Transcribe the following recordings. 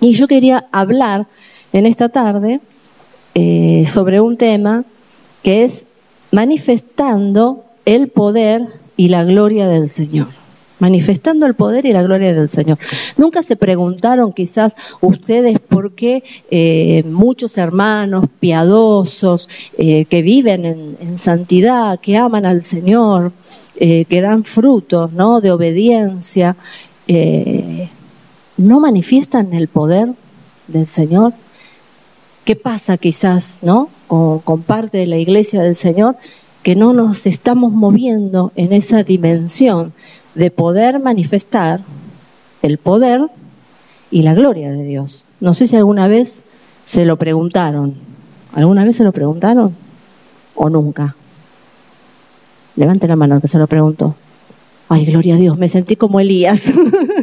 Y yo quería hablar en esta tarde sobre un tema que es manifestando el poder y la gloria del Señor. Manifestando el poder y la gloria del Señor. ¿Nunca se preguntaron quizás ustedes por qué muchos hermanos piadosos que viven en santidad, que aman al Señor, que dan frutos, ¿no?, de obediencia, no manifiestan el poder del Señor? ¿Qué pasa quizás, ¿no?, con parte de la iglesia del Señor, que no nos estamos moviendo en esa dimensión de poder manifestar el poder y la gloria de Dios? No sé si alguna vez se lo preguntaron. ¿Alguna vez se lo preguntaron? ¿O nunca? Levante la mano que se lo preguntó. Ay, gloria a Dios, me sentí como Elías.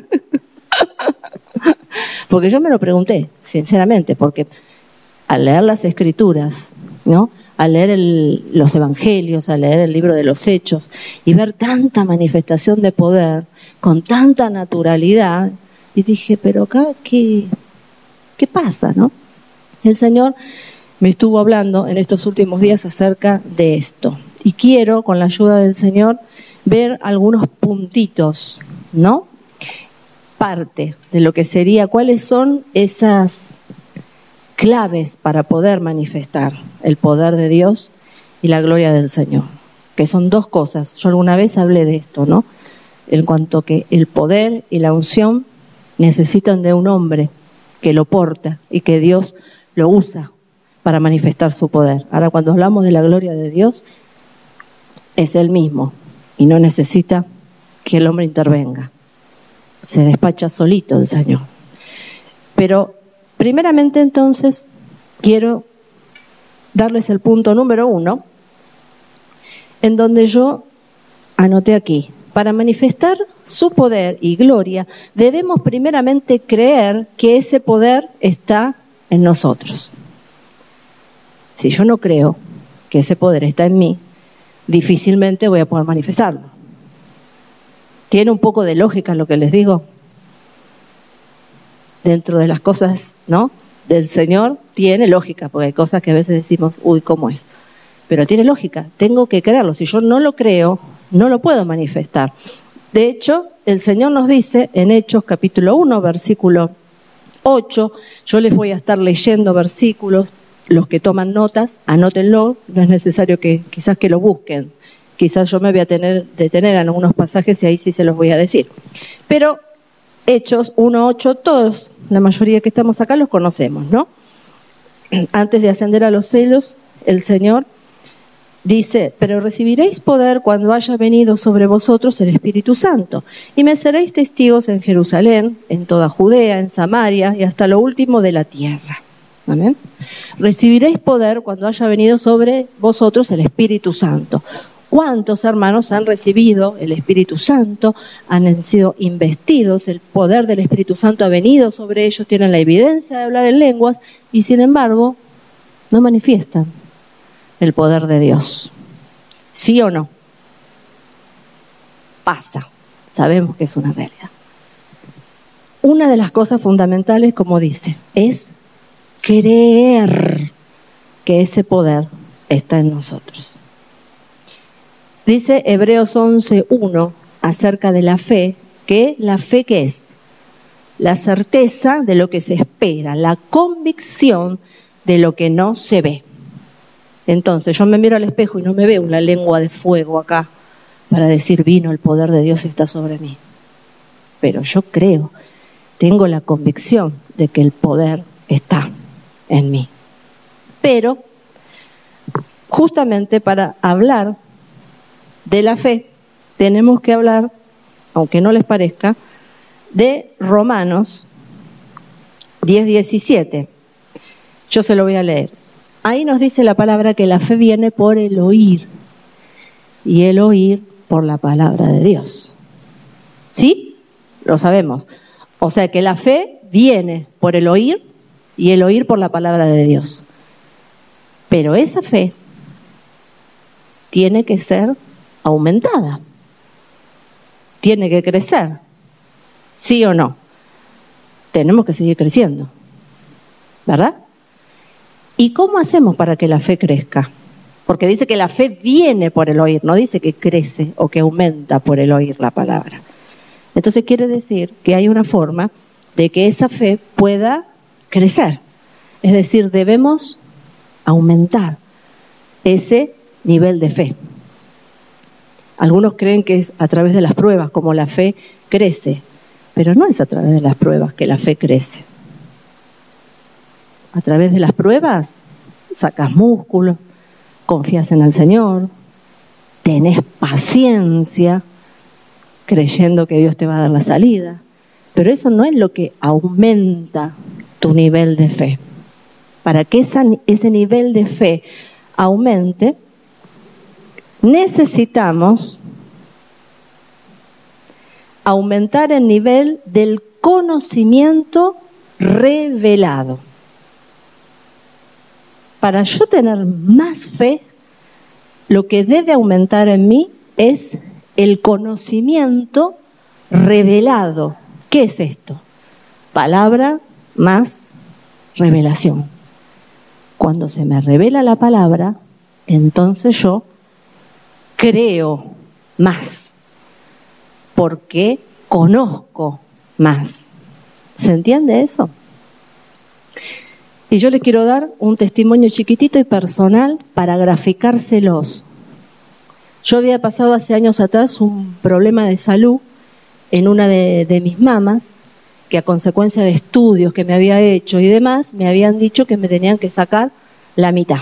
Porque yo me lo pregunté, sinceramente, porque al leer las Escrituras, ¿no?, al leer los Evangelios, al leer el libro de los Hechos y ver tanta manifestación de poder con tanta naturalidad, y dije, pero acá, ¿qué pasa, no? El Señor me estuvo hablando en estos últimos días acerca de esto. Y quiero, con la ayuda del Señor, ver algunos puntitos, ¿no? Parte de lo que sería, cuáles son esas claves para poder manifestar el poder de Dios y la gloria del Señor, que son dos cosas. Yo alguna vez hablé de esto, ¿no?, en cuanto que el poder y la unción necesitan de un hombre que lo porta y que Dios lo usa para manifestar su poder. Ahora, cuando hablamos de la gloria de Dios, es Él mismo y no necesita que el hombre intervenga. Se despacha solito el Señor. Pero primeramente, entonces, quiero darles el punto número 1, en donde yo anoté aquí: para manifestar su poder y gloria, debemos primeramente creer que ese poder está en nosotros. Si yo no creo que ese poder está en mí, difícilmente voy a poder manifestarlo. ¿Tiene un poco de lógica lo que les digo? Dentro de las cosas, ¿no?, del Señor tiene lógica, porque hay cosas que a veces decimos, uy, ¿cómo es? Pero tiene lógica, tengo que creerlo. Si yo no lo creo, no lo puedo manifestar. De hecho, el Señor nos dice en Hechos capítulo 1, versículo 8, yo les voy a estar leyendo versículos, los que toman notas, anótenlo, no es necesario que quizás que lo busquen. Quizás yo me voy a detener en algunos pasajes y ahí sí se los voy a decir. Pero Hechos 1:8, todos, la mayoría que estamos acá los conocemos, ¿no? Antes de ascender a los cielos, el Señor dice, pero recibiréis poder cuando haya venido sobre vosotros el Espíritu Santo, y me seréis testigos en Jerusalén, en toda Judea, en Samaria y hasta lo último de la tierra. ¿Amén? Recibiréis poder cuando haya venido sobre vosotros el Espíritu Santo. ¿Cuántos hermanos han recibido el Espíritu Santo? Han sido investidos, el poder del Espíritu Santo ha venido sobre ellos, tienen la evidencia de hablar en lenguas y sin embargo no manifiestan el poder de Dios? ¿Sí o no? Pasa, sabemos que es una realidad. Una de las cosas fundamentales, como dice, es creer que ese poder está en nosotros. Dice Hebreos 11:1 acerca de la fe, que la fe, ¿qué es? La certeza de lo que se espera, la convicción de lo que no se ve. Entonces yo me miro al espejo y no me veo una lengua de fuego acá para decir, vino el poder de Dios, está sobre mí. Pero yo creo, tengo la convicción de que el poder está en mí. Pero justamente para hablar de la fe, tenemos que hablar, aunque no les parezca, de Romanos 10:17. Yo se lo voy a leer. Ahí nos dice la palabra que la fe viene por el oír, y el oír por la palabra de Dios. ¿Sí? Lo sabemos. O sea que la fe viene por el oír, y el oír por la palabra de Dios. Pero esa fe tiene que ser aumentada, tiene que crecer, ¿sí o no? tenemos que seguir creciendo, ¿verdad? ¿Y cómo hacemos para que la fe crezca? Porque dice que la fe viene por el oír, no dice que crece o que aumenta por el oír la palabra. Entonces quiere decir que hay una forma de que esa fe pueda crecer. Es decir, debemos aumentar ese nivel de fe. Algunos creen que es a través de las pruebas como la fe crece, pero no es a través de las pruebas que la fe crece. A través de las pruebas sacas músculo, confías en el Señor, tenés paciencia, creyendo que Dios te va a dar la salida. Pero eso no es lo que aumenta tu nivel de fe. Para que ese nivel de fe aumente, necesitamos aumentar el nivel del conocimiento revelado. Para yo tener más fe, lo que debe aumentar en mí es el conocimiento revelado. ¿Qué es esto? Palabra más revelación. Cuando se me revela la palabra, entonces yo creo más, porque conozco más. ¿Se entiende eso? Y yo le quiero dar un testimonio chiquitito y personal para graficárselos. Yo había pasado hace años atrás un problema de salud en una de mis mamas, que a consecuencia de estudios que me había hecho y demás, me habían dicho que me tenían que sacar la mitad.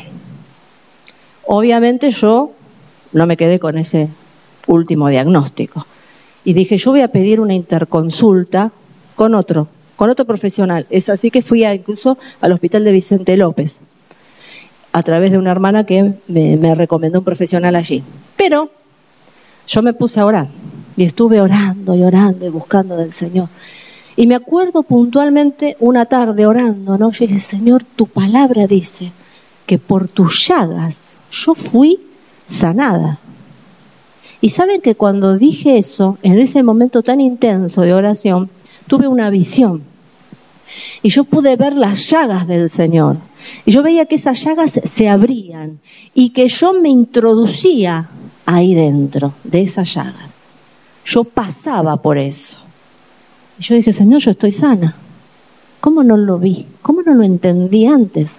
Obviamente yo no me quedé con ese último diagnóstico. Y dije, yo voy a pedir una interconsulta con otro profesional. Es así que fui incluso al hospital de Vicente López, a través de una hermana que me recomendó un profesional allí. Pero yo me puse a orar, y estuve orando y buscando del Señor. Y me acuerdo puntualmente una tarde orando, ¿no? Yo dije, Señor, tu palabra dice que por tus llagas yo fui sanada. Y saben que cuando dije eso, en ese momento tan intenso de oración, tuve una visión. Y yo pude ver las llagas del Señor. Y yo veía que esas llagas se abrían y que yo me introducía ahí dentro de esas llagas. Yo pasaba por eso. Y yo dije, Señor, yo estoy sana. ¿Cómo no lo vi? ¿Cómo no lo entendí antes?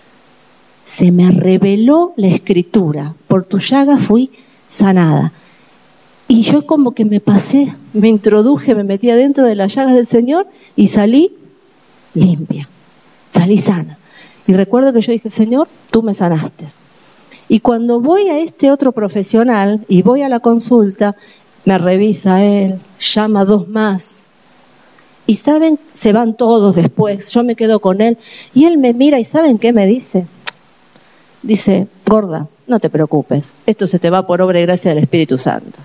Se me reveló la Escritura. Por tu llaga fui sanada. Y yo como que me pasé, me introduje, me metí adentro de las llagas del Señor y salí limpia, salí sana. Y recuerdo que yo dije, Señor, tú me sanaste. Y cuando voy a este otro profesional y voy a la consulta, me revisa él, llama a 2 más. Y saben, se van todos después, yo me quedo con él. Y él me mira y ¿saben qué me dice? Dice, gorda, no te preocupes, esto se te va por obra y gracia del Espíritu Santo.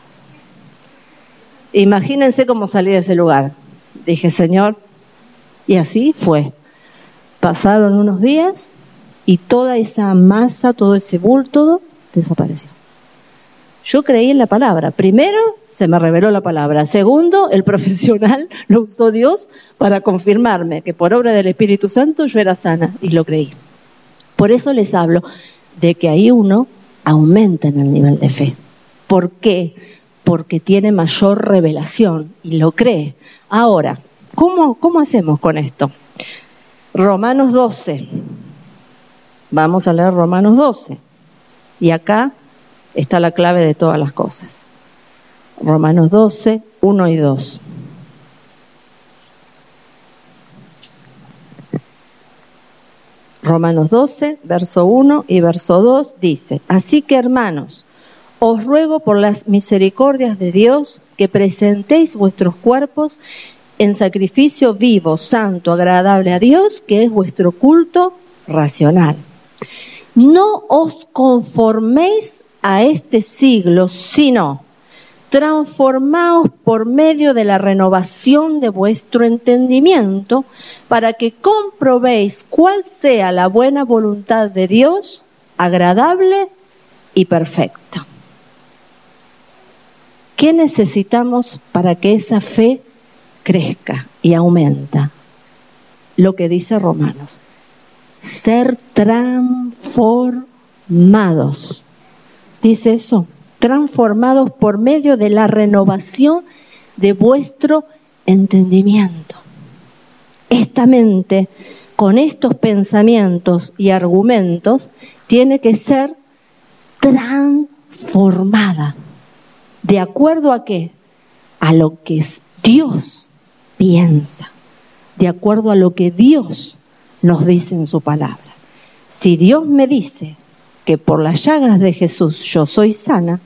Imagínense cómo salí de ese lugar. Dije, Señor, y así fue. Pasaron unos días y toda esa masa, todo ese bulto desapareció. Yo creí en la palabra. Primero, se me reveló la palabra. Segundo, el profesional lo usó Dios para confirmarme que por obra del Espíritu Santo yo era sana y lo creí. Por eso les hablo de que ahí uno aumenta en el nivel de fe. ¿Por qué? Porque tiene mayor revelación y lo cree. Ahora, ¿cómo hacemos con esto? Romanos 12. Vamos a leer Romanos 12. Y acá está la clave de todas las cosas. Romanos 12, 1 y 2. Romanos 12, verso 1 y verso 2 dice, así que hermanos, os ruego por las misericordias de Dios que presentéis vuestros cuerpos en sacrificio vivo, santo, agradable a Dios, que es vuestro culto racional. No os conforméis a este siglo, sino transformaos por medio de la renovación de vuestro entendimiento, para que comprobéis cuál sea la buena voluntad de Dios, agradable y perfecta. ¿Qué necesitamos para que esa fe crezca y aumenta? lo que dice Romanos. Ser transformados. Dice eso, transformados por medio de la renovación de vuestro entendimiento. Esta mente, con estos pensamientos y argumentos, tiene que ser transformada. ¿De acuerdo a qué? A lo que Dios piensa, de acuerdo a lo que Dios nos dice en su palabra. Si Dios me dice que por las llagas de Jesús yo soy sana,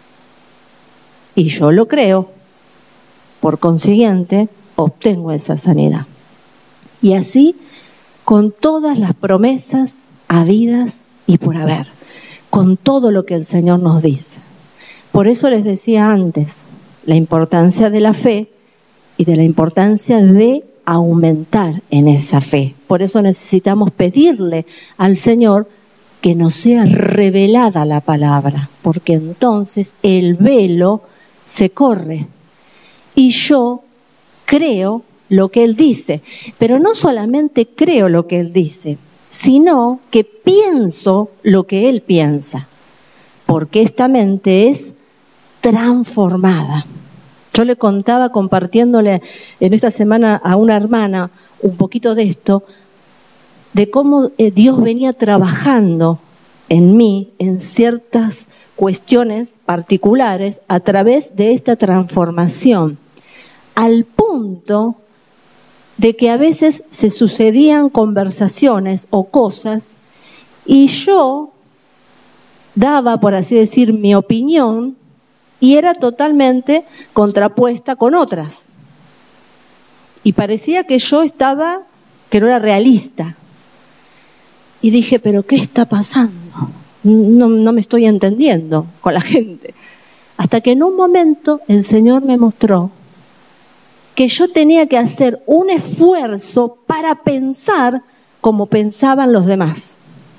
y yo lo creo, por consiguiente, obtengo esa sanidad. Y así, con todas las promesas habidas y por haber, con todo lo que el Señor nos dice. Por eso les decía antes, la importancia de la fe y de la importancia de aumentar en esa fe. Por eso necesitamos pedirle al Señor que nos sea revelada la palabra, porque entonces el velo se corre y yo creo lo que Él dice, pero no solamente creo lo que Él dice, sino que pienso lo que Él piensa, porque esta mente es transformada. Yo le contaba, compartiéndole en esta semana a una hermana un poquito de esto, de cómo Dios venía trabajando en mí en ciertas cuestiones particulares a través de esta transformación, al punto de que a veces se sucedían conversaciones o cosas y yo daba, por así decir, mi opinión y era totalmente contrapuesta con otras. Y parecía que yo que no era realista. Y dije, ¿pero qué está pasando? No me estoy entendiendo con la gente. Hasta que en un momento el Señor me mostró que yo tenía que hacer un esfuerzo para pensar como pensaban los demás.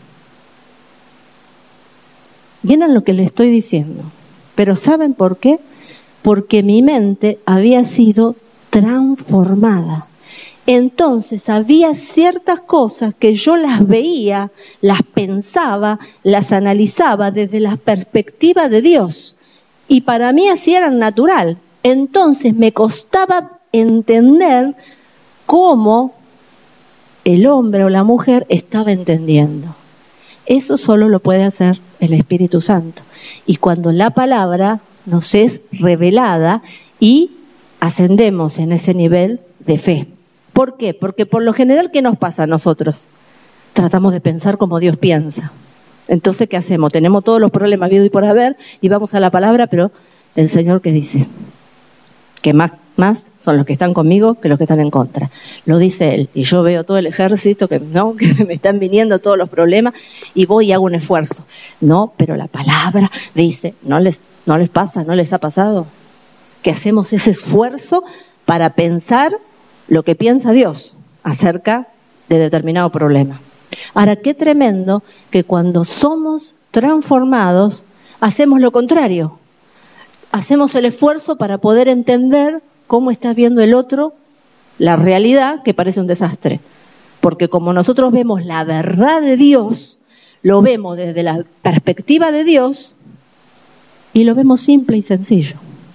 Y era lo que le estoy diciendo. Pero ¿saben por qué? Porque mi mente había sido transformada. Entonces había ciertas cosas que yo las veía, las pensaba, las analizaba desde la perspectiva de Dios. Y para mí así era natural. Entonces me costaba entender cómo el hombre o la mujer estaba entendiendo. Eso solo lo puede hacer el Espíritu Santo. Y cuando la palabra nos es revelada y ascendemos en ese nivel de fe. ¿Por qué? Porque por lo general, ¿qué nos pasa a nosotros? Tratamos de pensar como Dios piensa. Entonces, ¿qué hacemos? Tenemos todos los problemas habido y por haber y vamos a la palabra, pero el Señor, ¿qué dice? Que más son los que están conmigo que los que están en contra. Lo dice Él. Y yo veo todo el ejército que se me están viniendo todos los problemas y voy y hago un esfuerzo. No, pero la palabra dice, ¿no les pasa, no les ha pasado? Que hacemos ese esfuerzo para pensar lo que piensa Dios acerca de determinado problema. Ahora, qué tremendo que cuando somos transformados hacemos lo contrario. Hacemos el esfuerzo para poder entender cómo está viendo el otro la realidad que parece un desastre. Porque como nosotros vemos la verdad de Dios, lo vemos desde la perspectiva de Dios y lo vemos simple y sencillo.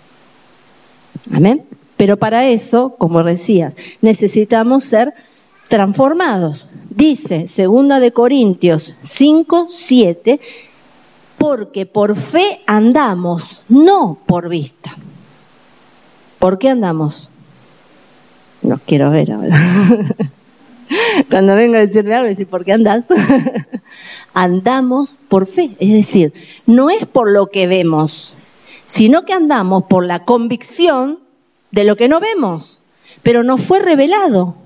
Amén. Pero para eso, como decías, necesitamos ser transformados. Dice 2 de Corintios 5:7, porque por fe andamos, no por vista. ¿Por qué andamos? No quiero ver ahora. Cuando venga a decirme algo, decir, ¿por qué andás? Andamos por fe, es decir, no es por lo que vemos, sino que andamos por la convicción de lo que no vemos, pero nos fue revelado.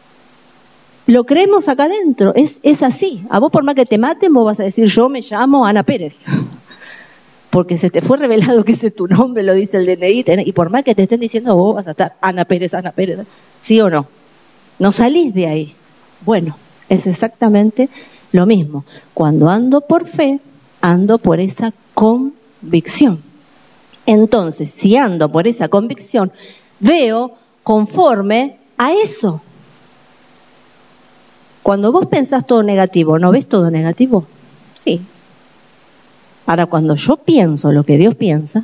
Lo creemos acá adentro, es así. A vos por más que te maten, vos vas a decir, yo me llamo Ana Pérez. Porque se te fue revelado que ese es tu nombre, lo dice el DNI, y por más que te estén diciendo, vos vas a estar Ana Pérez, ¿sí o no? No salís de ahí. Bueno, es exactamente lo mismo. Cuando ando por fe, ando por esa convicción. Entonces, si ando por esa convicción, veo conforme a eso. Cuando vos pensás todo negativo, ¿no ves todo negativo? Sí. Ahora, cuando yo pienso lo que Dios piensa,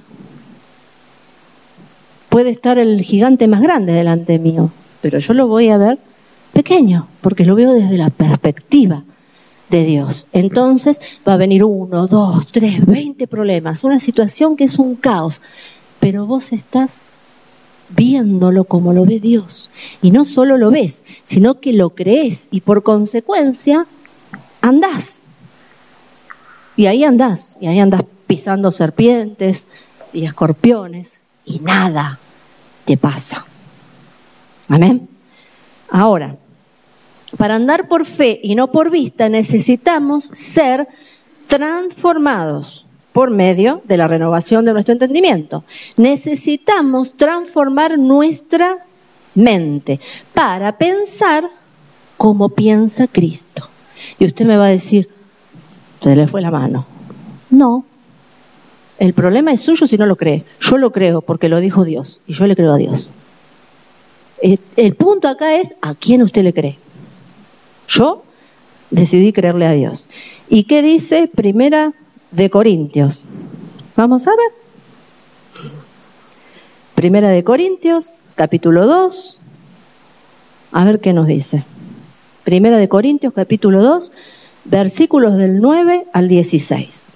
puede estar el gigante más grande delante mío, pero yo lo voy a ver pequeño, porque lo veo desde la perspectiva de Dios. Entonces va a venir 1, 2, 3, 20 problemas, una situación que es un caos, pero vos estás viéndolo como lo ve Dios. Y no solo lo ves, sino que lo crees y por consecuencia andás. Y ahí andás pisando serpientes y escorpiones y nada te pasa. Amén. Ahora, para andar por fe y no por vista necesitamos ser transformados por medio de la renovación de nuestro entendimiento. Necesitamos transformar nuestra mente para pensar como piensa Cristo. Y usted me va a decir, se le fue la mano. No, el problema es suyo si no lo cree. Yo lo creo porque lo dijo Dios y yo le creo a Dios. El punto acá es a quién usted le cree. Yo decidí creerle a Dios. ¿Y qué dice Primera de Corintios? Vamos a ver. Primera de Corintios, capítulo 2. A ver qué nos dice. Primera de Corintios, capítulo 2, versículos del 9 al 16.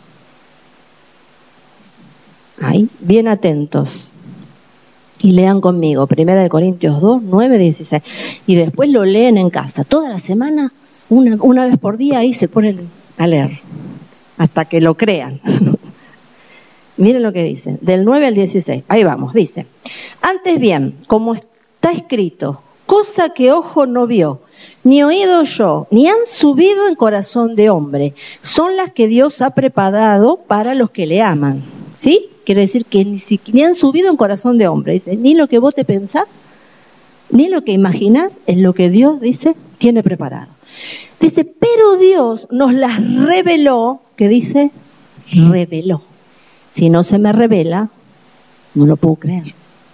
Ahí, bien atentos. Y lean conmigo, Primera de Corintios 2, 9, 16. Y después lo leen en casa. Toda la semana, una vez por día, ahí se ponen a leer. Hasta que lo crean. Miren lo que dice, del 9 al 16. Ahí vamos, dice. Antes bien, como está escrito, cosa que ojo no vio, ni oído oyó, ni han subido en corazón de hombre, son las que Dios ha preparado para los que le aman. ¿Sí? Quiere decir que ni han subido en corazón de hombre. Dice, ni lo que vos te pensás, ni lo que imaginás, es lo que Dios, dice, tiene preparado. Dice, pero Dios nos las reveló, que dice, reveló. Si no se me revela, no lo puedo creer.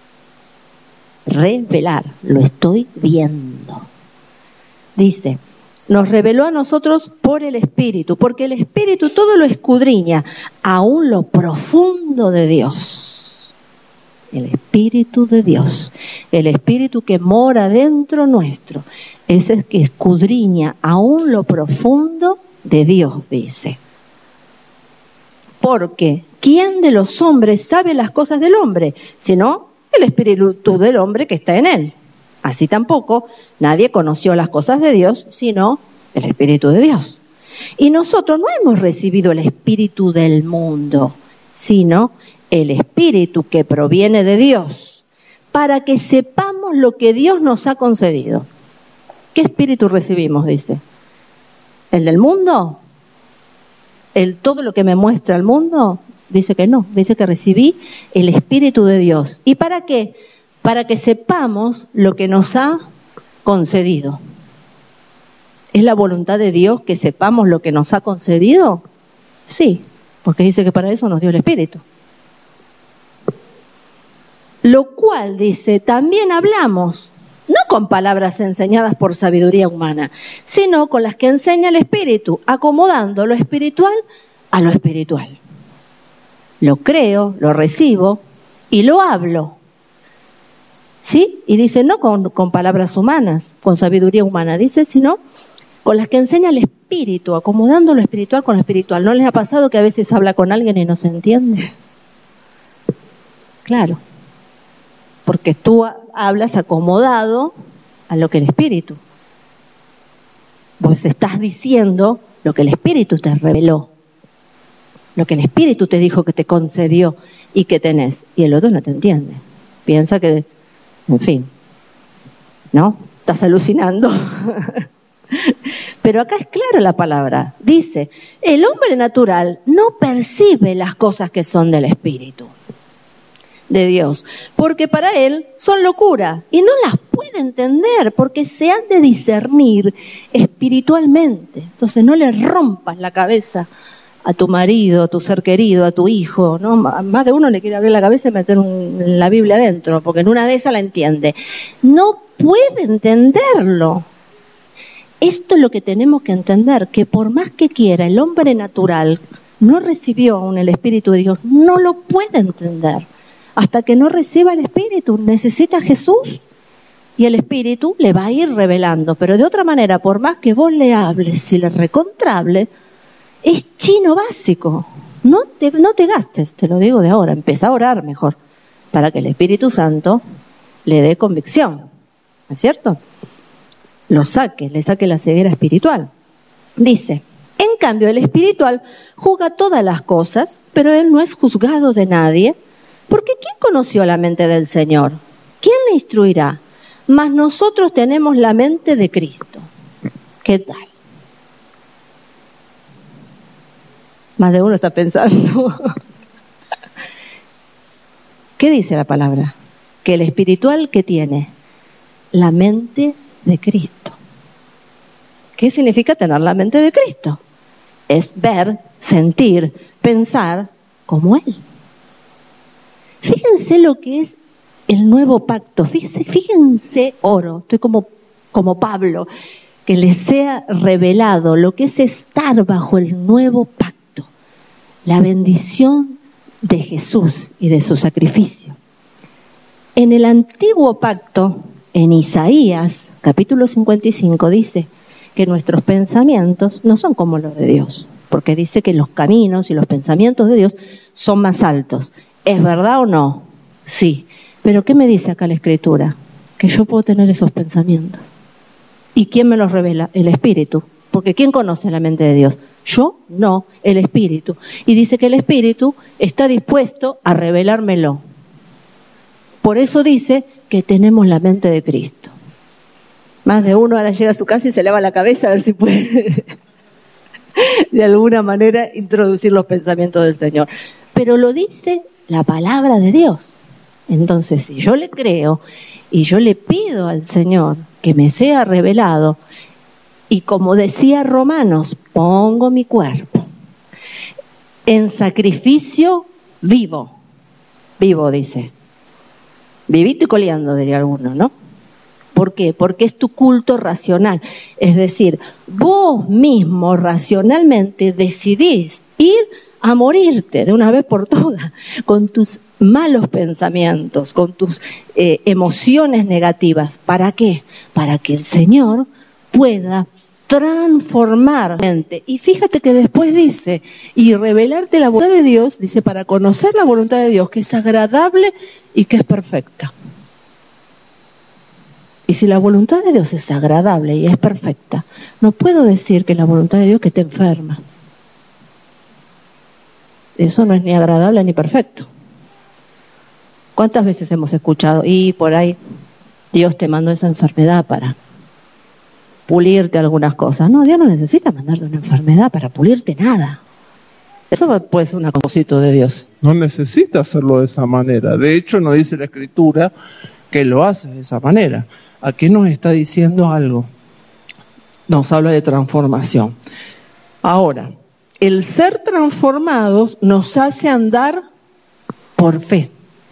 Revelar, lo estoy viendo. Dice, nos reveló a nosotros por el Espíritu, porque el Espíritu todo lo escudriña, aún lo profundo de Dios. El Espíritu de Dios, el Espíritu que mora dentro nuestro, es el que escudriña aún lo profundo de Dios, dice. Porque, ¿quién de los hombres sabe las cosas del hombre? Sino el Espíritu del hombre que está en él. Así tampoco nadie conoció las cosas de Dios, sino el Espíritu de Dios. Y nosotros no hemos recibido el espíritu del mundo, sino el Espíritu que proviene de Dios, para que sepamos lo que Dios nos ha concedido. ¿Qué espíritu recibimos? Dice. ¿El del mundo? ¿Todo lo que me muestra el mundo? Dice que no, dice que recibí el Espíritu de Dios. ¿Y para qué? Para que sepamos lo que nos ha concedido. ¿Es la voluntad de Dios que sepamos lo que nos ha concedido? Sí, porque dice que para eso nos dio el Espíritu. Lo cual, dice, también hablamos, no con palabras enseñadas por sabiduría humana, sino con las que enseña el Espíritu, acomodando lo espiritual a lo espiritual. Lo creo, lo recibo y lo hablo. ¿Sí? Y dice, no con palabras humanas, con sabiduría humana, dice, sino con las que enseña el Espíritu, acomodando lo espiritual con lo espiritual. ¿No les ha pasado que a veces habla con alguien y no se entiende? Claro, porque tú hablas acomodado a lo que el Espíritu. Vos estás diciendo lo que el Espíritu te reveló, lo que el Espíritu te dijo que te concedió y que tenés, y el otro no te entiende. Piensa que, en fin, ¿no? Estás alucinando. Pero acá es clara la palabra. Dice, el hombre natural no percibe las cosas que son del Espíritu de Dios, porque para él son locura y no las puede entender porque se han de discernir espiritualmente. Entonces no le rompas la cabeza a tu marido, a tu ser querido, a tu hijo, ¿no? Más de uno le quiere abrir la cabeza y meter la Biblia adentro, porque en una de esas la entiende. No puede entenderlo. esto es lo que tenemos que entender, que por más que quiera, el hombre natural no recibió aún el Espíritu de Dios, no lo puede entender. Hasta que no reciba el Espíritu, necesita a Jesús y el Espíritu le va a ir revelando. Pero de otra manera, por más que vos le hables, si le recontrable, es chino básico. No te gastes, te lo digo de ahora, empieza a orar mejor, para que el Espíritu Santo le dé convicción, ¿no es cierto? Le saque la ceguera espiritual. Dice, en cambio el espiritual juzga todas las cosas, pero él no es juzgado de nadie, porque ¿quién conoció la mente del Señor? ¿Quién le instruirá? Mas nosotros tenemos la mente de Cristo. ¿Qué tal? Más de uno está pensando. ¿Qué dice la palabra? Que el espiritual, ¿qué tiene? La mente de Cristo. ¿Qué significa tener la mente de Cristo? Es ver, sentir, pensar como Él. Fíjense lo que es el nuevo pacto. Fíjense oro. Estoy como Pablo, que les sea revelado lo que es estar bajo el nuevo pacto. La bendición de Jesús y de su sacrificio. En el antiguo pacto, en Isaías, capítulo 55, dice que nuestros pensamientos no son como los de Dios, porque dice que los caminos y los pensamientos de Dios son más altos. ¿Es verdad o no? Sí. Pero ¿qué me dice acá la Escritura? Que yo puedo tener esos pensamientos. ¿Y quién me los revela? El Espíritu. Porque ¿quién conoce la mente de Dios? Yo no, el Espíritu. Y dice que el Espíritu está dispuesto a revelármelo. Por eso dice que tenemos la mente de Cristo. Más de uno ahora llega a su casa y se lava la cabeza a ver si puede de alguna manera introducir los pensamientos del Señor. Pero lo dice la palabra de Dios. Entonces, si yo le creo y yo le pido al Señor que me sea revelado, y como decía Romanos, pongo mi cuerpo en sacrificio vivo. Vivo, dice. Vivito y coleando, diría alguno, ¿no? ¿Por qué? Porque es tu culto racional. Es decir, vos mismo racionalmente decidís ir a morirte de una vez por todas, con tus malos pensamientos, con tus emociones negativas. ¿Para qué? Para que el Señor pueda transformar la mente. Y fíjate que después dice, y revelarte la voluntad de Dios, dice, para conocer la voluntad de Dios, que es agradable y que es perfecta. Y si la voluntad de Dios es agradable y es perfecta, no puedo decir que la voluntad de Dios que esté enferma. Eso no es ni agradable ni perfecto. ¿Cuántas veces hemos escuchado? Y por ahí Dios te mandó esa enfermedad para pulirte algunas cosas. No, Dios no necesita mandarte una enfermedad para pulirte nada. Eso puede ser un propósito de Dios. No necesita hacerlo de esa manera. De hecho, nos dice la Escritura que lo hace de esa manera. Aquí nos está diciendo algo. Nos habla de transformación. Ahora, el ser transformados nos hace andar por fe.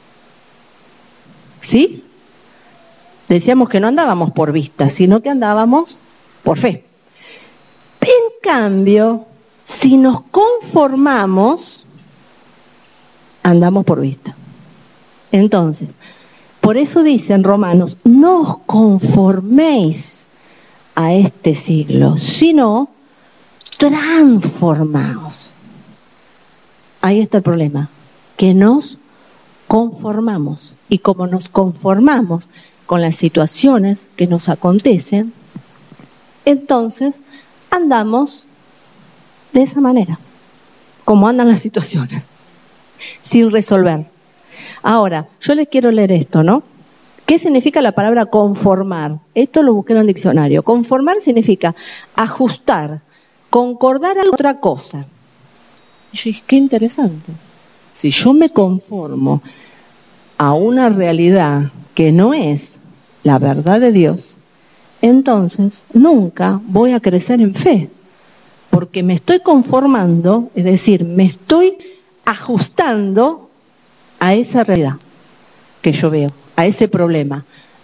¿Sí? Decíamos que no andábamos por vista, sino que andábamos por fe. En cambio, si nos conformamos, andamos por vista. Entonces, por eso dice en Romanos, no os conforméis a este siglo, sino transformaos. Ahí está el problema, que nos conformamos. Y como nos conformamos con las situaciones que nos acontecen, entonces andamos de esa manera, como andan las situaciones, sin resolver. Ahora, yo les quiero leer esto, ¿no? ¿Qué significa la palabra conformar? Esto lo busqué en el diccionario. Conformar significa ajustar, concordar a otra cosa. Y yo dije, qué interesante. Si yo me conformo a una realidad que no es la verdad de Dios, entonces nunca voy a crecer en fe, porque me estoy conformando, es decir, me estoy ajustando a esa realidad que yo veo, a ese problema,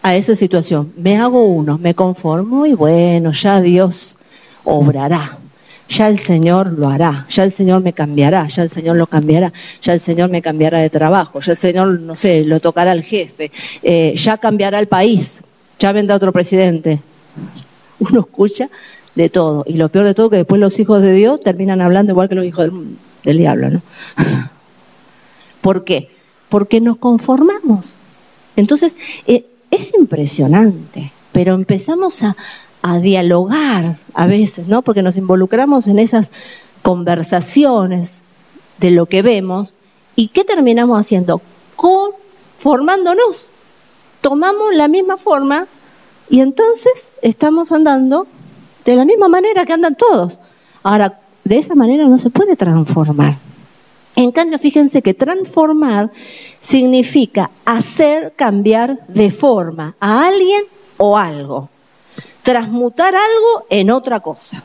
a esa situación. Me hago uno, me conformo y bueno, ya Dios obrará. Ya el Señor lo hará, ya el Señor me cambiará, ya el Señor lo cambiará, ya el Señor me cambiará de trabajo, ya el Señor, no sé, lo tocará al jefe, ya cambiará el país, ya vendrá otro presidente. Uno escucha de todo, y lo peor de todo que después los hijos de Dios terminan hablando igual que los hijos del diablo, ¿no? ¿Por qué? Porque nos conformamos. Entonces, es impresionante, pero empezamos a dialogar a veces, ¿no? Porque nos involucramos en esas conversaciones de lo que vemos. ¿Y qué terminamos haciendo? Conformándonos. Tomamos la misma forma y entonces estamos andando de la misma manera que andan todos. Ahora, de esa manera no se puede transformar. En cambio, fíjense que transformar significa hacer cambiar de forma a alguien o algo. Transmutar algo en otra cosa.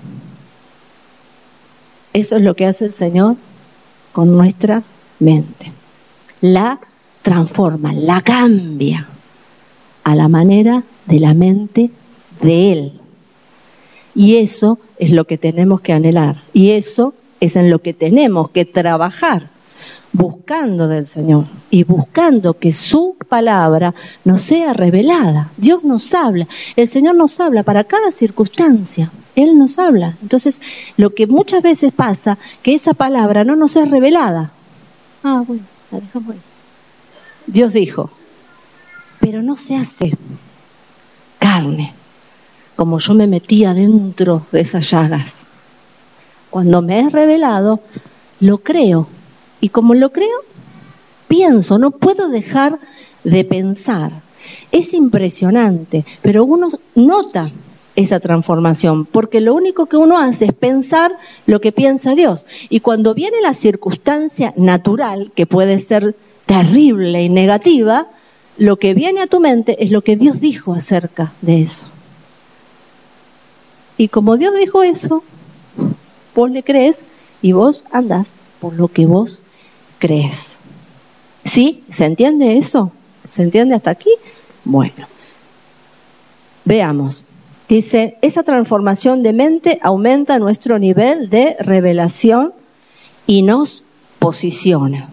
Eso es lo que hace el Señor con nuestra mente. La transforma, la cambia a la manera de la mente de Él. Y eso es lo que tenemos que anhelar. Y eso es en lo que tenemos que trabajar, buscando del Señor y buscando que su palabra nos sea revelada. Dios nos habla, el Señor nos habla para cada circunstancia, Él nos habla. Entonces, lo que muchas veces pasa, que esa palabra no nos es revelada. Bueno, la dejamos ahí. Dios dijo, pero no se hace carne, como yo me metía dentro de esas llagas. Cuando me es revelado, lo creo. Y como lo creo, pienso, no puedo dejar de pensar. Es impresionante, pero uno nota esa transformación, porque lo único que uno hace es pensar lo que piensa Dios. Y cuando viene la circunstancia natural, que puede ser terrible y negativa, lo que viene a tu mente es lo que Dios dijo acerca de eso. Y como Dios dijo eso, vos le crees y vos andás por lo que vos crees. ¿Sí? ¿Se entiende eso? ¿Se entiende hasta aquí? Bueno, veamos. Dice, esa transformación de mente aumenta nuestro nivel de revelación y nos posiciona.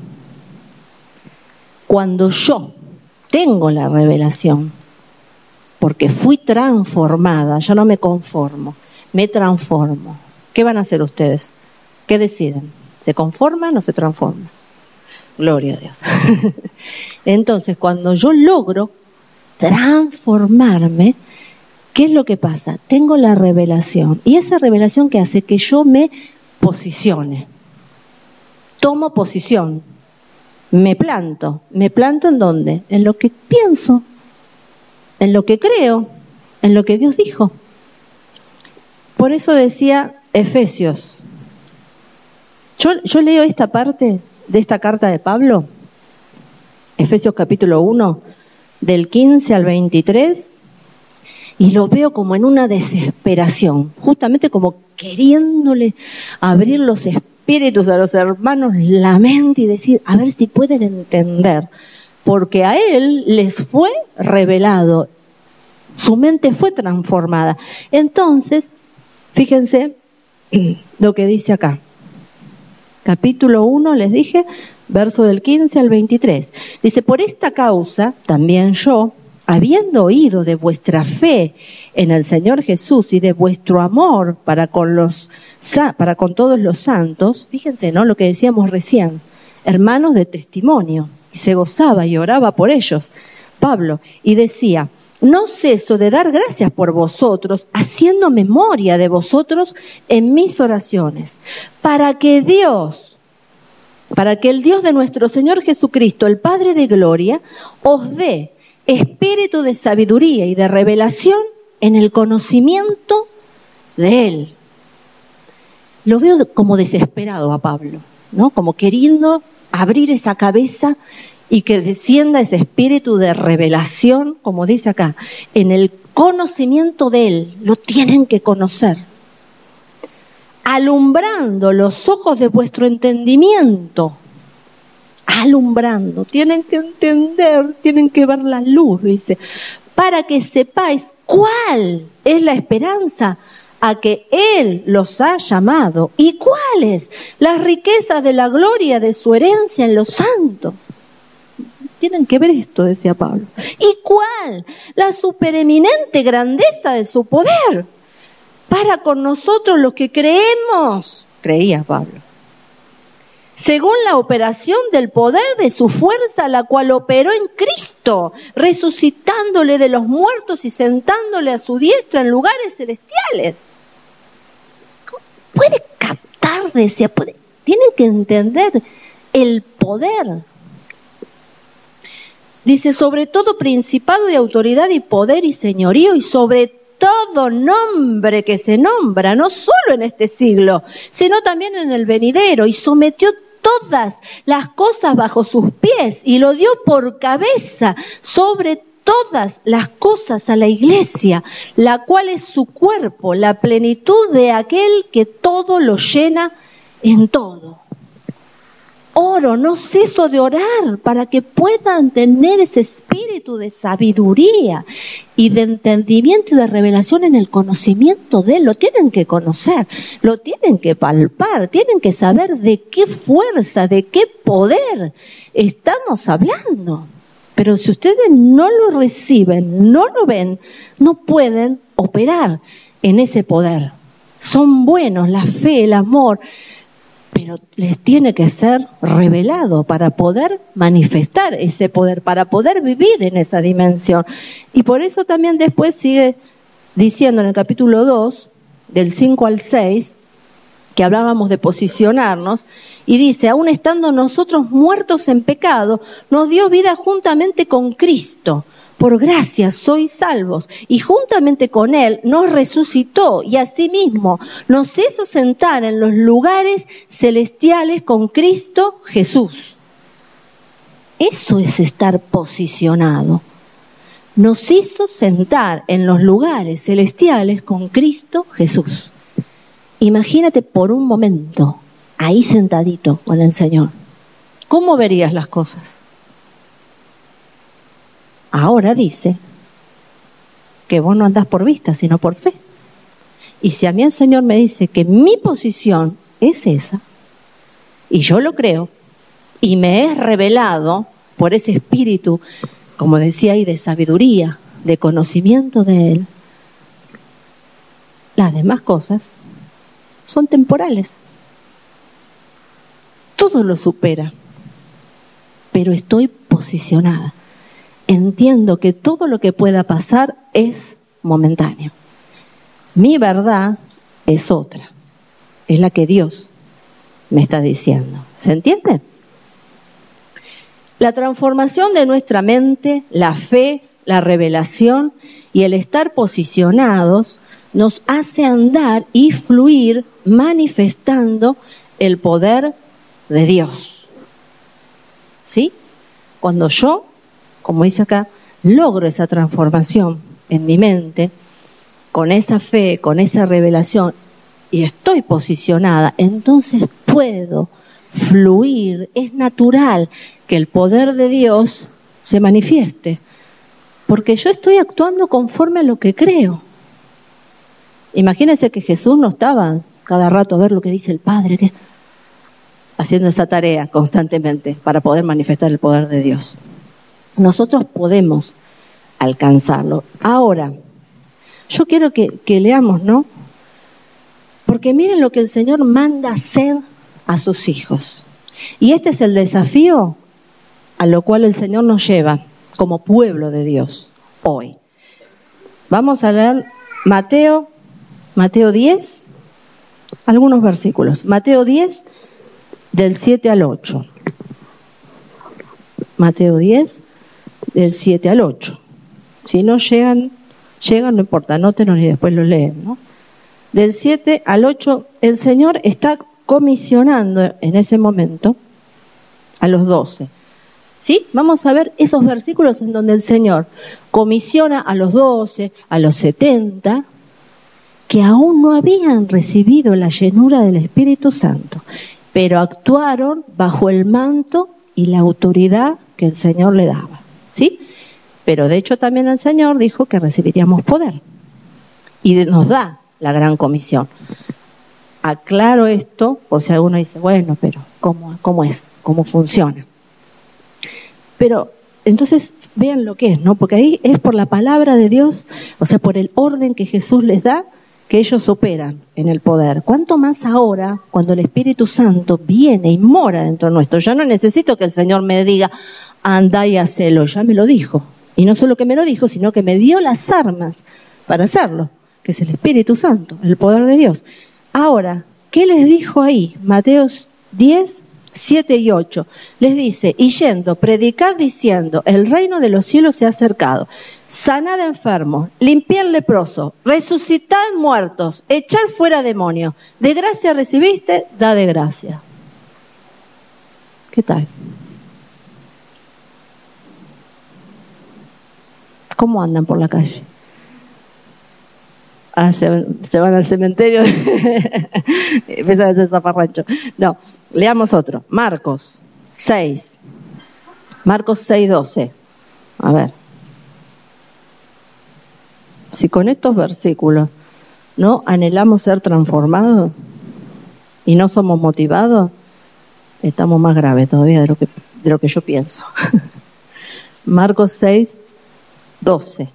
Cuando yo tengo la revelación, porque fui transformada, ya no me conformo, me transformo. ¿Qué van a hacer ustedes? ¿Qué deciden? ¿Se conforman o se transforman? Gloria a Dios. Entonces, cuando yo logro transformarme, ¿qué es lo que pasa? Tengo la revelación. Y esa revelación que hace que yo me posicione. Tomo posición. Me planto. ¿Me planto en dónde? En lo que pienso, en lo que creo, en lo que Dios dijo. Por eso decía Efesios. Yo leo esta parte de esta carta de Pablo, Efesios capítulo 1, del 15 al 23, y lo veo como en una desesperación, justamente como queriéndole abrir los espíritus a los hermanos la mente y decir, a ver si pueden entender, porque a él les fue revelado, su mente fue transformada. Entonces, fíjense lo que dice acá. Capítulo 1, les dije, verso del 15 al 23. Dice, por esta causa, también yo, habiendo oído de vuestra fe en el Señor Jesús y de vuestro amor para con todos los santos, fíjense, ¿no? Lo que decíamos recién, hermanos de testimonio, y se gozaba y oraba por ellos, Pablo, y decía, no ceso de dar gracias por vosotros, haciendo memoria de vosotros en mis oraciones, para que el Dios de nuestro Señor Jesucristo, el Padre de gloria, os dé espíritu de sabiduría y de revelación en el conocimiento de Él. Lo veo como desesperado a Pablo, ¿no? Como queriendo abrir esa cabeza y que descienda ese espíritu de revelación, como dice acá, en el conocimiento de Él. Lo tienen que conocer. Alumbrando los ojos de vuestro entendimiento. Alumbrando. Tienen que entender, tienen que ver la luz, dice. para que sepáis cuál es la esperanza a que Él los ha llamado y cuáles las riquezas de la gloria de su herencia en los santos. Tienen que ver esto, decía Pablo. ¿Y cuál? La supereminente grandeza de su poder para con nosotros los que creemos, creía Pablo, según la operación del poder de su fuerza, la cual operó en Cristo, resucitándole de los muertos y sentándole a su diestra en lugares celestiales. ¿Puede captar? Decía, tienen que entender el poder. Dice, sobre todo principado y autoridad y poder y señorío y sobre todo nombre que se nombra, no solo en este siglo, sino también en el venidero, y sometió todas las cosas bajo sus pies y lo dio por cabeza sobre todas las cosas a la iglesia, la cual es su cuerpo, la plenitud de aquel que todo lo llena en todo. Oro, no ceso de orar para que puedan tener ese espíritu de sabiduría y de entendimiento y de revelación en el conocimiento de Él. Lo tienen que conocer, lo tienen que palpar, tienen que saber de qué fuerza, de qué poder estamos hablando. Pero si ustedes no lo reciben, no lo ven, no pueden operar en ese poder. Son buenos, la fe, el amor, pero les tiene que ser revelado para poder manifestar ese poder, para poder vivir en esa dimensión. Y por eso también después sigue diciendo en el capítulo 2, del 5 al 6, que hablábamos de posicionarnos, y dice, aún estando nosotros muertos en pecado, nos dio vida juntamente con Cristo. Por gracia sois salvos, y juntamente con Él nos resucitó, y asimismo nos hizo sentar en los lugares celestiales con Cristo Jesús. Eso es estar posicionado. Nos hizo sentar en los lugares celestiales con Cristo Jesús. Imagínate por un momento, ahí sentadito con el Señor. ¿Cómo verías las cosas? Ahora dice que vos no andás por vista, sino por fe. Y si a mí el Señor me dice que mi posición es esa, y yo lo creo, y me es revelado por ese espíritu, como decía ahí, de sabiduría, de conocimiento de Él, las demás cosas son temporales. Todo lo supera, pero estoy posicionada. Entiendo que todo lo que pueda pasar es momentáneo. Mi verdad es otra, es la que Dios me está diciendo. ¿Se entiende? La transformación de nuestra mente, la fe, la revelación y el estar posicionados nos hace andar y fluir manifestando el poder de Dios. ¿Sí? Cuando yo, como dice acá, logro esa transformación en mi mente, con esa fe, con esa revelación, y estoy posicionada, entonces puedo fluir. Es natural que el poder de Dios se manifieste, porque yo estoy actuando conforme a lo que creo. Imagínense que Jesús no estaba cada rato a ver lo que dice el Padre, haciendo esa tarea constantemente para poder manifestar el poder de Dios. Nosotros podemos alcanzarlo. Ahora, yo quiero que leamos, ¿no? Porque miren lo que el Señor manda hacer a sus hijos. Y este es el desafío a lo cual el Señor nos lleva como pueblo de Dios hoy. Vamos a leer Mateo 10, algunos versículos. Mateo 10, del 7 al 8. Mateo 10, del 7 al 8. Si no llegan, no importa, anótenlo y después lo leen, ¿no? Del 7 al 8, el Señor está comisionando en ese momento a los 12. ¿Sí? Vamos a ver esos versículos en donde el Señor comisiona a los 12, a los 70, que aún no habían recibido la llenura del Espíritu Santo, pero actuaron bajo el manto y la autoridad que el Señor le daba. ¿Sí? Pero de hecho también el Señor dijo que recibiríamos poder. Y nos da la gran comisión. Aclaro esto, por si alguno dice, bueno, pero ¿cómo es? ¿Cómo funciona? Pero entonces vean lo que es, ¿no? Porque ahí es por la palabra de Dios, o sea, por el orden que Jesús les da, que ellos operan en el poder. ¿Cuánto más ahora, cuando el Espíritu Santo viene y mora dentro nuestro? Ya no necesito que el Señor me diga, anda y hacelo, ya me lo dijo. Y no solo que me lo dijo, sino que me dio las armas para hacerlo, que es el Espíritu Santo, el poder de Dios. Ahora, ¿qué les dijo ahí? Mateos 10, 7 y 8. Les dice, y yendo, predicad diciendo, el reino de los cielos se ha acercado. Sanad enfermos, limpiad leprosos, resucitad muertos, echad fuera demonios. De gracia recibiste, da de gracia. ¿Qué tal? ¿Cómo andan por la calle? Ah, se van al cementerio. Empieza a hacer zafarrancho. No, leamos otro. Marcos 6. Marcos 6, 12. A ver. Si con estos versículos no anhelamos ser transformados y no somos motivados, estamos más graves todavía de lo que yo pienso. Marcos 6, 12.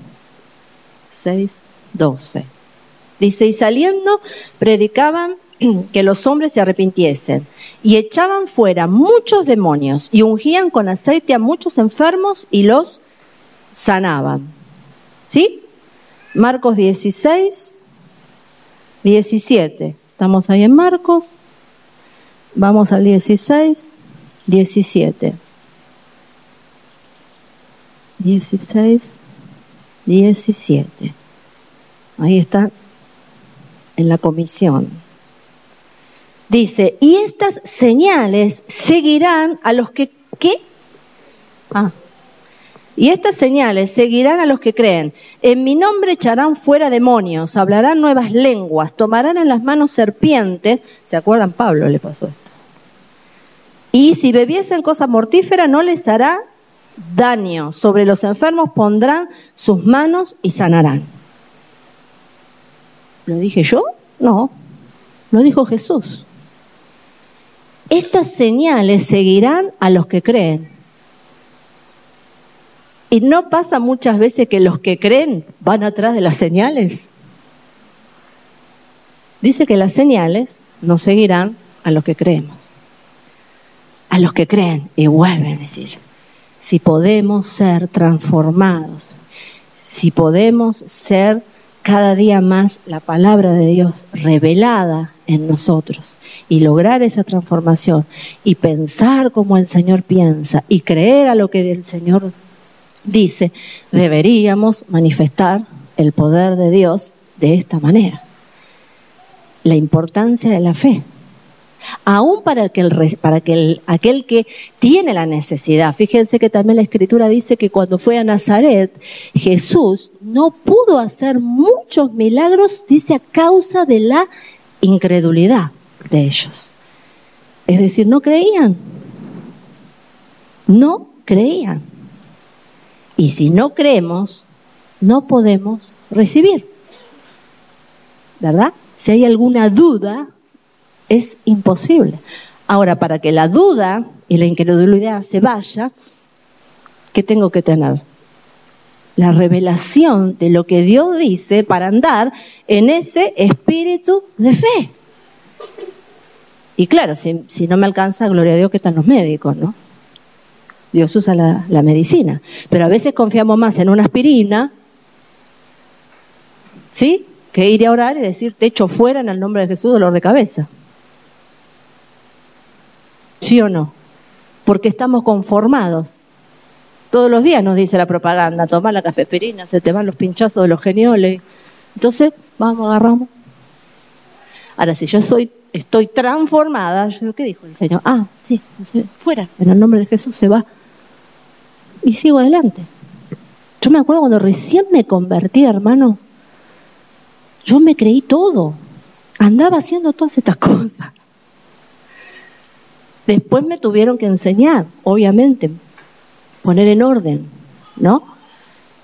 6, 12. Dice, y saliendo predicaban que los hombres se arrepintiesen y echaban fuera muchos demonios y ungían con aceite a muchos enfermos y los sanaban. ¿Sí? Marcos 16, 17. Estamos ahí en Marcos. Vamos al 16, 17. 16, 17. Ahí está en la comisión. Dice, y estas señales seguirán a los que... ¿Qué? Y estas señales seguirán a los que creen. En mi nombre echarán fuera demonios, hablarán nuevas lenguas, tomarán en las manos serpientes. ¿Se acuerdan? Pablo le pasó esto. Y si bebiesen cosa mortífera no les hará daño. Sobre los enfermos pondrán sus manos y sanarán. ¿Lo dije yo? No, lo dijo Jesús. Estas señales seguirán a los que creen. ¿Y no pasa muchas veces que los que creen van atrás de las señales? Dice que las señales nos seguirán a los que creemos. A los que creen, y vuelven a decir, si podemos ser transformados, si podemos ser cada día más la palabra de Dios revelada en nosotros y lograr esa transformación y pensar como el Señor piensa y creer a lo que el Señor dice, deberíamos manifestar el poder de Dios de esta manera. La importancia de la fe. Aún para aquel que tiene la necesidad. Fíjense que también la Escritura dice que cuando fue a Nazaret, Jesús no pudo hacer muchos milagros, dice, a causa de la incredulidad de ellos. Es decir, no creían. No creían. Y si no creemos, no podemos recibir. ¿Verdad? Si hay alguna duda, es imposible. Ahora, para que la duda y la incredulidad se vaya, ¿qué tengo que tener? La revelación de lo que Dios dice para andar en ese espíritu de fe. Y claro, si no me alcanza, gloria a Dios que están los médicos, ¿no? Dios usa la medicina. Pero a veces confiamos más en una aspirina, ¿sí?, que ir a orar y decir, te echo fuera en el nombre de Jesús dolor de cabeza. ¿Sí o no? Porque estamos conformados. Todos los días nos dice la propaganda, toma la cafeperina, se te van los pinchazos de los genioles. Entonces, vamos, agarramos. Ahora, si yo estoy transformada, yo, ¿qué dijo el Señor? Sí, fuera, en el nombre de Jesús se va. Y sigo adelante. Yo me acuerdo cuando recién me convertí, hermano, yo me creí todo. Andaba haciendo todas estas cosas. Después me tuvieron que enseñar, obviamente, poner en orden, ¿no?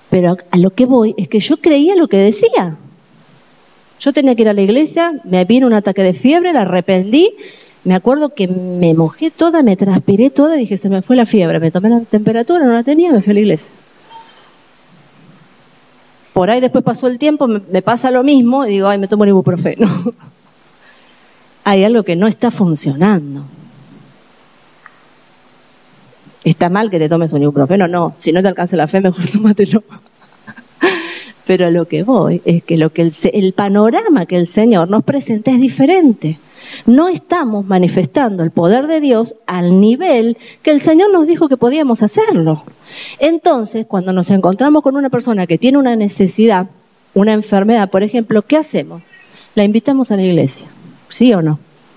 Pero a lo que voy es que yo creía lo que decía. Yo tenía que ir a la iglesia, me vino un ataque de fiebre, la arrepentí. Me acuerdo que me mojé toda, me transpiré toda y dije, se me fue la fiebre. Me tomé la temperatura, no la tenía, me fui a la iglesia. Por ahí después pasó el tiempo, me pasa lo mismo y digo, ay, me tomo un ibuprofeno. Hay algo que no está funcionando. ¿Está mal que te tomes un ibuprofeno? No, si no te alcanza la fe, mejor tómatelo. Pero a lo que voy es que el panorama que el Señor nos presenta es diferente. No estamos manifestando el poder de Dios al nivel que el Señor nos dijo que podíamos hacerlo. Entonces, cuando nos encontramos con una persona que tiene una necesidad, una enfermedad, por ejemplo, ¿qué hacemos? La invitamos a la iglesia, ¿sí o no?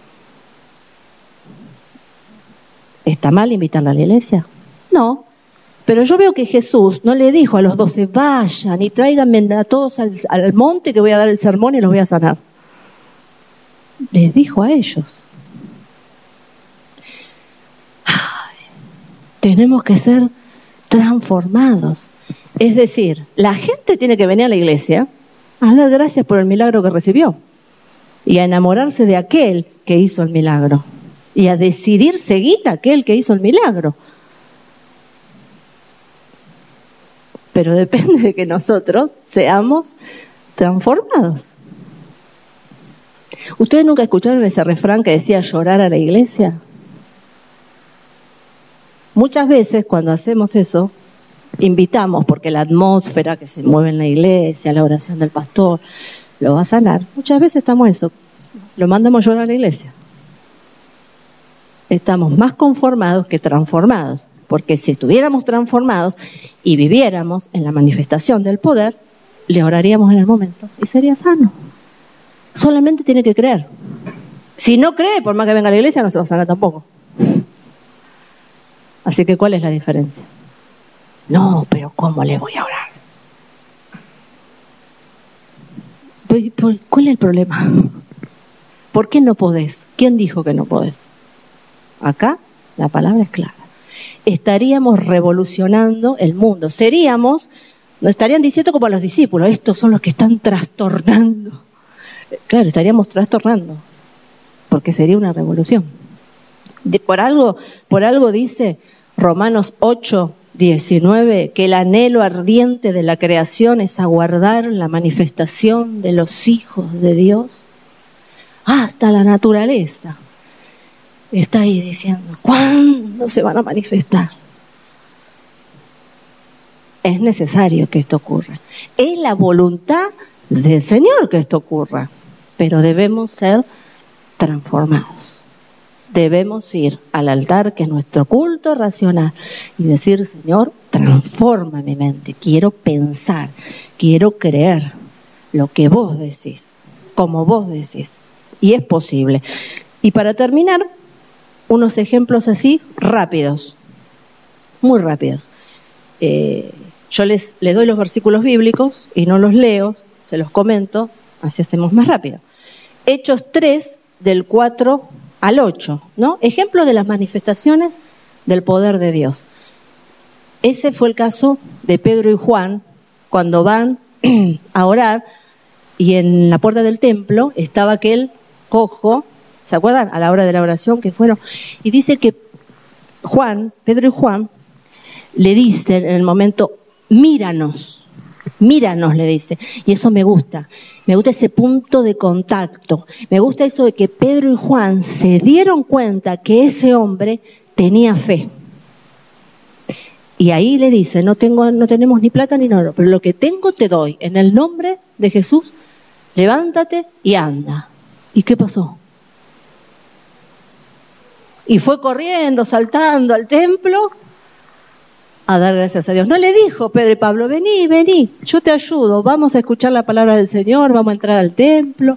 ¿Está mal invitarla a la iglesia? No. Pero yo veo que Jesús no le dijo a los 12, vayan y tráiganme a todos al monte que voy a dar el sermón y los voy a sanar. Les dijo a ellos. Tenemos que ser transformados. Es decir, la gente tiene que venir a la iglesia a dar gracias por el milagro que recibió y a enamorarse de aquel que hizo el milagro y a decidir seguir a aquel que hizo el milagro. Pero depende de que nosotros seamos transformados. ¿Ustedes nunca escucharon ese refrán que decía llorar a la iglesia? Muchas veces cuando hacemos eso, invitamos, porque la atmósfera que se mueve en la iglesia, la oración del pastor, lo va a sanar. Muchas veces estamos eso, lo mandamos llorar a la iglesia. Estamos más conformados que transformados. Porque si estuviéramos transformados y viviéramos en la manifestación del poder, le oraríamos en el momento y sería sano. Solamente tiene que creer. Si no cree, por más que venga a la iglesia, no se va a sanar tampoco. Así que, ¿cuál es la diferencia? No, pero ¿cómo le voy a orar? ¿Cuál es el problema? ¿Por qué no podés? ¿Quién dijo que no podés? Acá la palabra es clara. Estaríamos revolucionando el mundo. Nos estarían diciendo como a los discípulos, estos son los que están trastornando. Claro, estaríamos trastornando, porque sería una revolución. Por algo dice Romanos 8:19, que el anhelo ardiente de la creación es aguardar la manifestación de los hijos de Dios. Hasta la naturaleza está ahí diciendo, ¿cuándo se van a manifestar? Es necesario que esto ocurra. Es la voluntad del Señor que esto ocurra, pero debemos ser transformados. Debemos ir al altar, que es nuestro culto racional, y decir, Señor, transforma mi mente. Quiero pensar, quiero creer lo que vos decís, como vos decís. Y es posible. Y para terminar, unos ejemplos así rápidos, muy rápidos. Yo les doy los versículos bíblicos y no los leo, se los comento, así hacemos más rápido. Hechos 3, del 4 al 8, ¿no? Ejemplo de las manifestaciones del poder de Dios. Ese fue el caso de Pedro y Juan, cuando van a orar y en la puerta del templo estaba aquel cojo, ¿se acuerdan? A la hora de la oración que fueron. Y dice que Pedro y Juan, le dicen en el momento, míranos, le dice. Y eso me gusta ese punto de contacto. Me gusta eso de que Pedro y Juan se dieron cuenta que ese hombre tenía fe. Y ahí le dice, no tenemos ni plata ni oro, pero lo que tengo te doy. En el nombre de Jesús, levántate y anda. ¿Y qué pasó? Y fue corriendo, saltando al templo a dar gracias a Dios. No le dijo Pedro y Pablo, vení, yo te ayudo, vamos a escuchar la palabra del Señor, vamos a entrar al templo.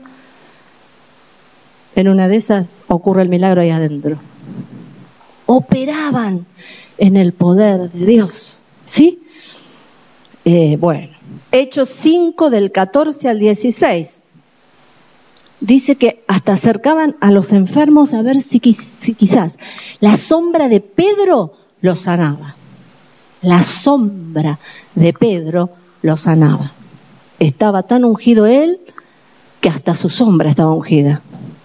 En una de esas ocurre el milagro ahí adentro. Operaban en el poder de Dios, ¿sí? Bueno, Hechos 5 del 14 al 16. Dice que hasta acercaban a los enfermos a ver si quizás la sombra de Pedro los sanaba. La sombra de Pedro lo sanaba. Estaba tan ungido él que hasta su sombra estaba ungida.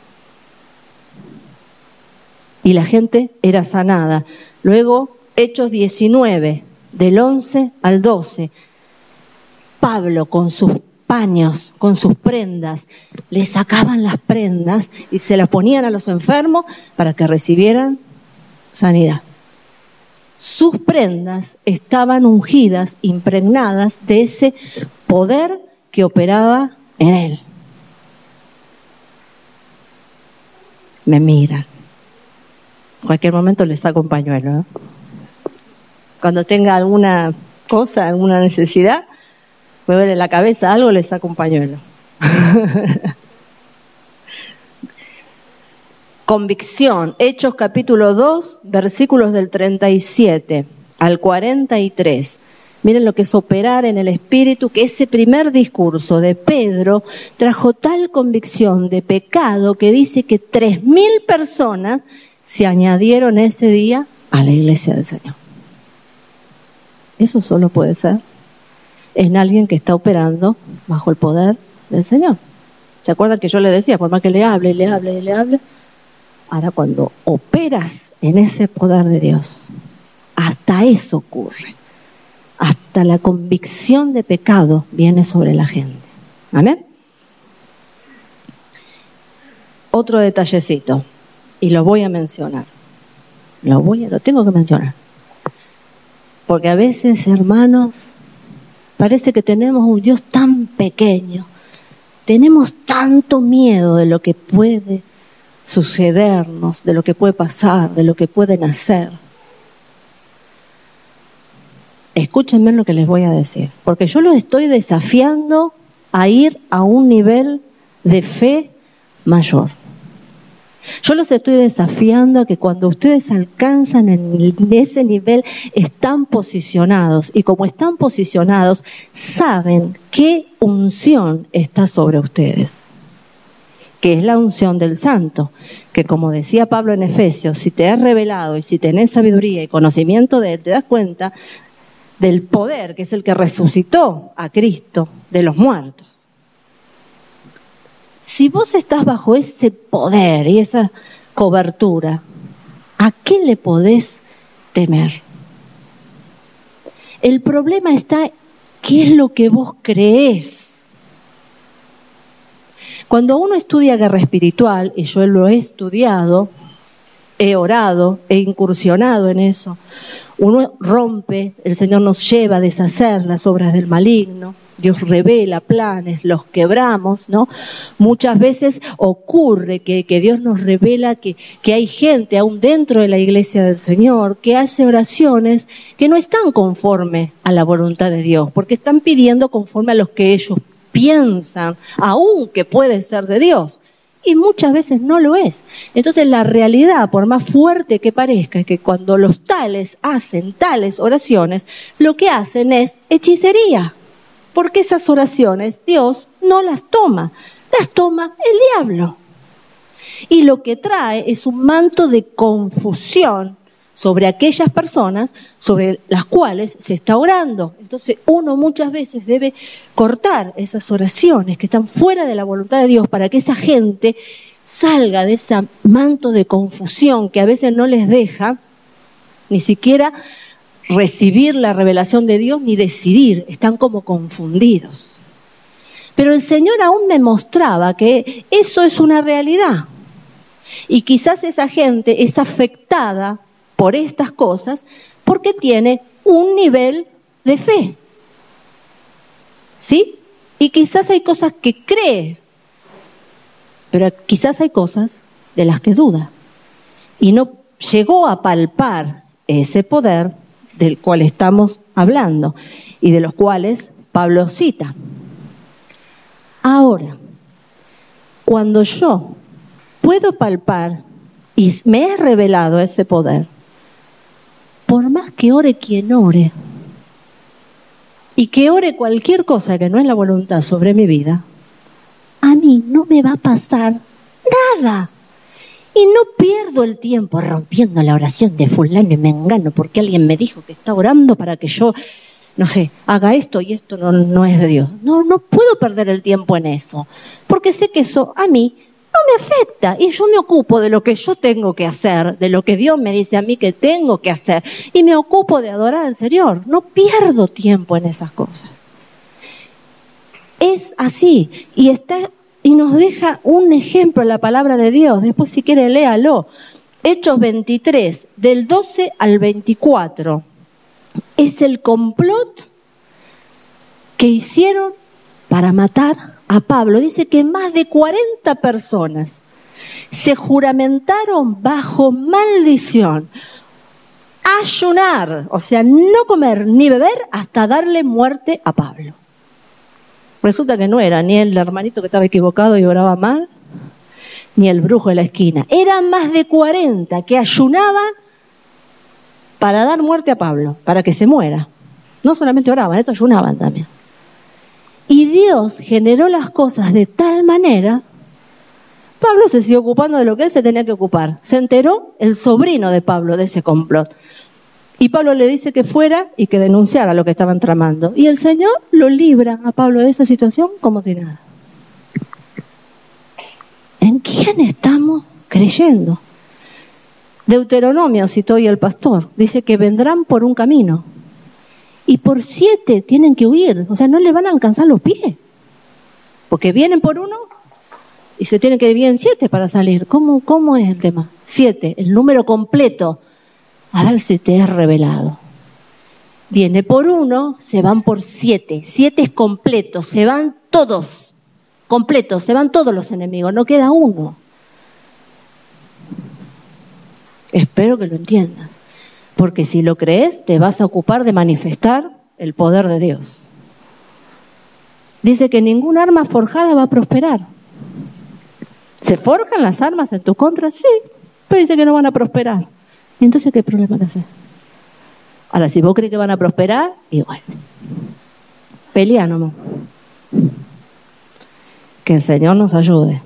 Y la gente era sanada. Luego, Hechos 19, del 11 al 12, Pablo con sus paños, con sus prendas, le sacaban las prendas y se las ponían a los enfermos para que recibieran sanidad. Sus prendas estaban ungidas, impregnadas de ese poder que operaba en él. Me miran. En cualquier momento les saco un pañuelo, ¿no? Cuando tenga alguna cosa, alguna necesidad, me duele la cabeza, algo, les saco un pañuelo. Convicción, Hechos capítulo 2, versículos del 37 al 43. Miren lo que es operar en el Espíritu, que ese primer discurso de Pedro trajo tal convicción de pecado que dice que 3.000 personas se añadieron ese día a la iglesia del Señor. Eso solo puede ser en alguien que está operando bajo el poder del Señor. ¿Se acuerdan que yo le decía, por más que le hable, ahora cuando operas en ese poder de Dios, hasta eso ocurre. Hasta la convicción de pecado viene sobre la gente. ¿Amén? Otro detallecito, y lo voy a mencionar. Lo tengo que mencionar. Porque a veces, hermanos, parece que tenemos un Dios tan pequeño. Tenemos tanto miedo de lo que puede sucedernos, de lo que puede pasar, de lo que pueden hacer. Escúchenme lo que les voy a decir, porque yo los estoy desafiando a ir a un nivel de fe mayor. Yo los estoy desafiando a que cuando ustedes alcanzan en ese nivel están posicionados, y como están posicionados, saben qué unción está sobre ustedes, que es la unción del Santo, que como decía Pablo en Efesios, si te has revelado y si tenés sabiduría y conocimiento de él, te das cuenta del poder, que es el que resucitó a Cristo de los muertos. Si vos estás bajo ese poder y esa cobertura, ¿a qué le podés temer? El problema está, ¿qué es lo que vos creés? Cuando uno estudia guerra espiritual, y yo lo he estudiado, he orado, he incursionado en eso, uno rompe, el Señor nos lleva a deshacer las obras del maligno, Dios revela planes, los quebramos, ¿no? Muchas veces ocurre que Dios nos revela que hay gente aún dentro de la iglesia del Señor que hace oraciones que no están conforme a la voluntad de Dios, porque están pidiendo conforme a los que ellos piensan, aún que puede ser de Dios. Y muchas veces no lo es. Entonces la realidad, por más fuerte que parezca, es que cuando los tales hacen tales oraciones, lo que hacen es hechicería. Porque esas oraciones Dios no las toma el diablo. Y lo que trae es un manto de confusión sobre aquellas personas sobre las cuales se está orando. Entonces uno muchas veces debe cortar esas oraciones que están fuera de la voluntad de Dios para que esa gente salga de ese manto de confusión que a veces no les deja ni siquiera recibir la revelación de Dios ni decidir, están como confundidos. Pero el Señor aún me mostraba que eso es una realidad. Y quizás esa gente es afectada por estas cosas porque tiene un nivel de fe. ¿Sí? Y quizás hay cosas que cree, pero quizás hay cosas de las que duda. Y no llegó a palpar ese poder del cual estamos hablando y de los cuales Pablo cita. Ahora, cuando yo puedo palpar y me es revelado ese poder, por más que ore quien ore y que ore cualquier cosa que no es la voluntad sobre mi vida, a mí no me va a pasar nada. Y no pierdo el tiempo rompiendo la oración de fulano y mengano porque alguien me dijo que está orando para que yo no sé, haga esto y esto no es de Dios. No puedo perder el tiempo en eso, porque sé que eso a mí no me afecta y yo me ocupo de lo que yo tengo que hacer, de lo que Dios me dice a mí que tengo que hacer y me ocupo de adorar al Señor. No pierdo tiempo en esas cosas. Es así y nos deja un ejemplo en la palabra de Dios. Después si quiere léalo. Hechos 23, del 12 al 24. Es el complot que hicieron para matar a Pablo. Dice que más de 40 personas se juramentaron bajo maldición, ayunar, o sea, no comer ni beber hasta darle muerte a Pablo. Resulta que no era ni el hermanito que estaba equivocado y oraba mal, ni el brujo de la esquina. Eran más de 40 que ayunaban para dar muerte a Pablo, para que se muera. No solamente oraban, estos ayunaban también. Y Dios generó las cosas de tal manera, Pablo se siguió ocupando de lo que él se tenía que ocupar. Se enteró el sobrino de Pablo de ese complot. Y Pablo le dice que fuera y que denunciara lo que estaban tramando. Y el Señor lo libra a Pablo de esa situación como si nada. ¿En quién estamos creyendo? Deuteronomio, citó hoy el pastor, dice que vendrán por un camino. Y por 7 tienen que huir, o sea, no le van a alcanzar los pies. Porque vienen por uno y se tienen que dividir en 7 para salir. ¿Cómo es el tema? 7, el número completo. A ver si te es revelado. Viene por uno, se van por 7. 7 es completo, se van todos. Completos, se van todos los enemigos, no queda uno. Espero que lo entiendas. Porque si lo crees, te vas a ocupar de manifestar el poder de Dios. Dice que ningún arma forjada va a prosperar. ¿Se forjan las armas en tu contra? Sí, pero dice que no van a prosperar. ¿Y entonces qué problema te hace? Ahora, si vos crees que van a prosperar, igual. Pelea nomás. Que el Señor nos ayude.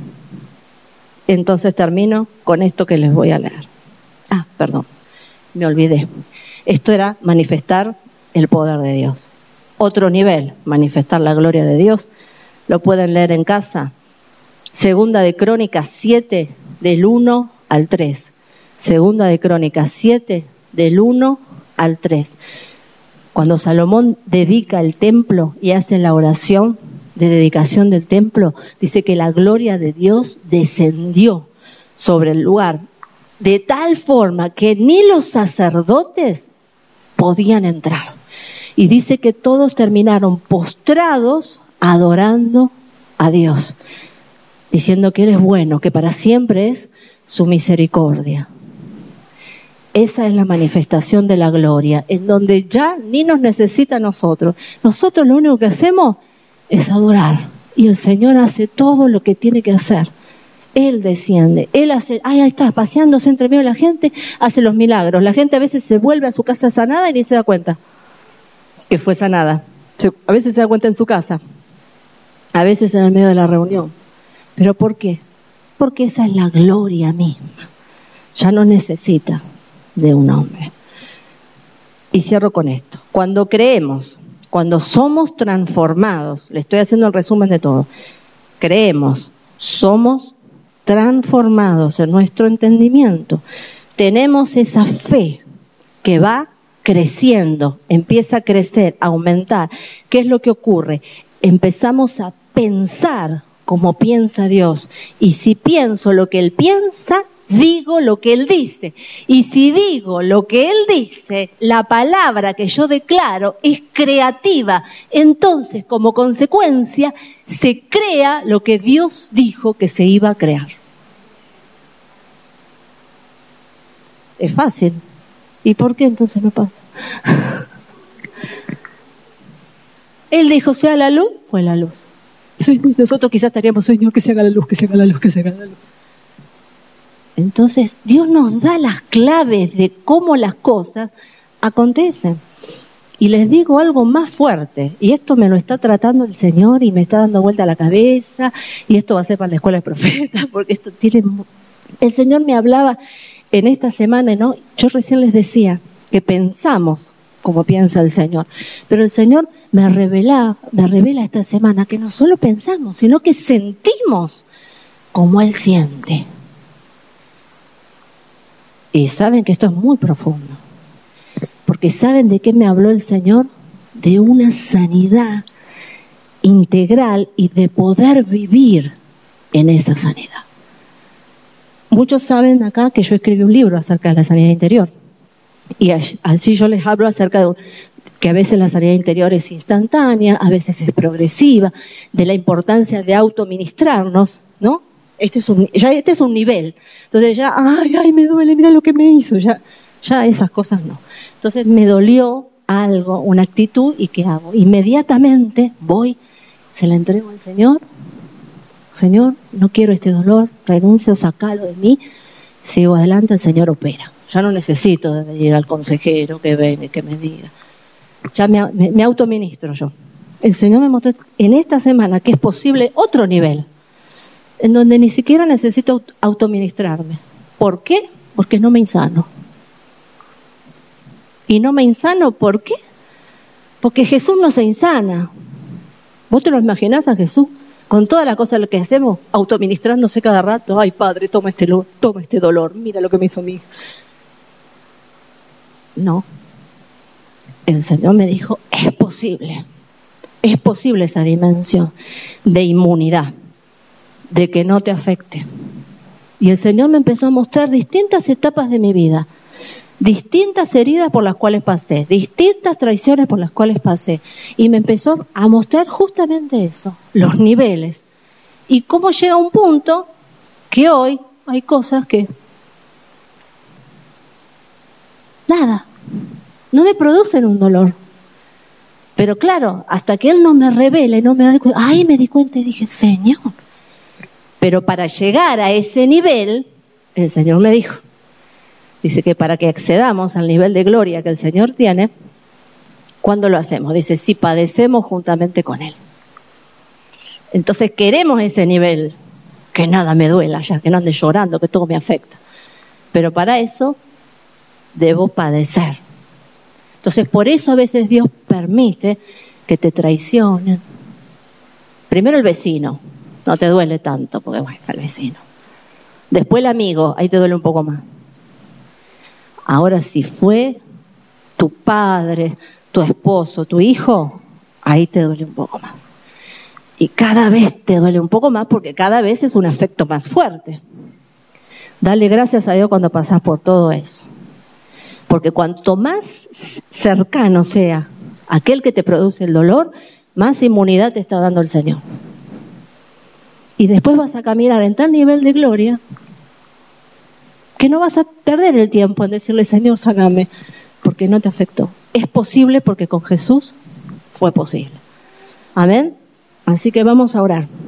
Entonces termino con esto que les voy a leer. Perdón, me olvidé. Esto era manifestar el poder de Dios. Otro nivel, manifestar la gloria de Dios. Lo pueden leer en casa. Segunda de Crónicas 7, del 1 al 3. Segunda de Crónicas 7, del 1 al 3. Cuando Salomón dedica el templo y hace la oración de dedicación del templo, dice que la gloria de Dios descendió sobre el lugar de tal forma que ni los sacerdotes podían entrar. Y dice que todos terminaron postrados adorando a Dios, diciendo que Él es bueno, que para siempre es su misericordia. Esa es la manifestación de la gloria, en donde ya ni nos necesita a nosotros. Nosotros lo único que hacemos es adorar. Y el Señor hace todo lo que tiene que hacer. Él desciende, Él hace, ahí está, paseándose entre medio de la gente, hace los milagros. La gente a veces se vuelve a su casa sanada y ni se da cuenta que fue sanada. A veces se da cuenta en su casa, a veces en el medio de la reunión. ¿Pero por qué? Porque esa es la gloria misma. Ya no necesita de un hombre. Y cierro con esto. Cuando creemos, cuando somos transformados, le estoy haciendo el resumen de todo, creemos, somos transformados en nuestro entendimiento, tenemos esa fe que va creciendo, empieza a crecer, a aumentar. ¿Qué es lo que ocurre? Empezamos a pensar como piensa Dios, y si pienso lo que Él piensa, digo lo que Él dice, y si digo lo que Él dice, la palabra que yo declaro es creativa. Entonces, como consecuencia, se crea lo que Dios dijo que se iba a crear. Es fácil. ¿Y por qué entonces no pasa? Él dijo, sea la luz, fue la luz. Nosotros quizás estaríamos, Señor, que se haga la luz, que se haga la luz, que se haga la luz. Entonces, Dios nos da las claves de cómo las cosas acontecen. Y les digo algo más fuerte, y esto me lo está tratando el Señor y me está dando vuelta a la cabeza, y esto va a ser para la escuela de profetas, porque esto tiene... El Señor me hablaba en esta semana, ¿no? Yo recién les decía que pensamos como piensa el Señor. Pero el Señor me revela esta semana que no solo pensamos, sino que sentimos como Él siente. Y saben que esto es muy profundo, porque ¿saben de qué me habló el Señor? De una sanidad integral y de poder vivir en esa sanidad. Muchos saben acá que yo escribí un libro acerca de la sanidad interior. Y así yo les hablo acerca de que a veces la sanidad interior es instantánea, a veces es progresiva, de la importancia de autoministrarnos, ¿no? Este es un nivel. Entonces ya, ay, me duele, mira lo que me hizo. Ya esas cosas no. Entonces me dolió algo, una actitud, ¿y qué hago? Inmediatamente voy, se la entrego al Señor. Señor, no quiero este dolor, renuncio, sacalo de mí, sigo adelante, el Señor opera. Ya no necesito de ir al consejero que venga y que me diga. Ya me autoministro yo. El Señor me mostró en esta semana que es posible otro nivel, en donde ni siquiera necesito autoministrarme. ¿Por qué? Porque no me insano. Y no me insano, ¿por qué? Porque Jesús no se insana. ¿Vos te lo imaginás a Jesús? Con todas las cosas que hacemos, autoministrándose cada rato. Ay, Padre, toma este dolor, mira lo que me hizo mi hija. No. El Señor me dijo, es posible esa dimensión de inmunidad, de que no te afecte. Y el Señor me empezó a mostrar distintas etapas de mi vida, distintas heridas por las cuales pasé, distintas traiciones por las cuales pasé, y me empezó a mostrar justamente eso, los niveles, y cómo llega un punto que hoy hay cosas que nada, no me producen un dolor, pero claro, hasta que Él no me revele, no me da cuenta, ahí me di cuenta y dije, Señor, pero para llegar a ese nivel, el Señor me dijo, dice que para que accedamos al nivel de gloria que el Señor tiene, ¿cuándo lo hacemos? Dice, si padecemos juntamente con Él. Entonces queremos ese nivel, que nada me duela ya, que no ande llorando, que todo me afecta. Pero para eso debo padecer. Entonces por eso a veces Dios permite que te traicionen. Primero el vecino, no te duele tanto, porque bueno, el vecino. Después el amigo, ahí te duele un poco más. Ahora si fue tu padre, tu esposo, tu hijo, ahí te duele un poco más. Y cada vez te duele un poco más porque cada vez es un afecto más fuerte. Dale gracias a Dios cuando pasás por todo eso. Porque cuanto más cercano sea aquel que te produce el dolor, más inmunidad te está dando el Señor. Y después vas a caminar en tal nivel de gloria que no vas a perder el tiempo en decirle, Señor, sáname, porque no te afectó. Es posible porque con Jesús fue posible. Amén. Así que vamos a orar.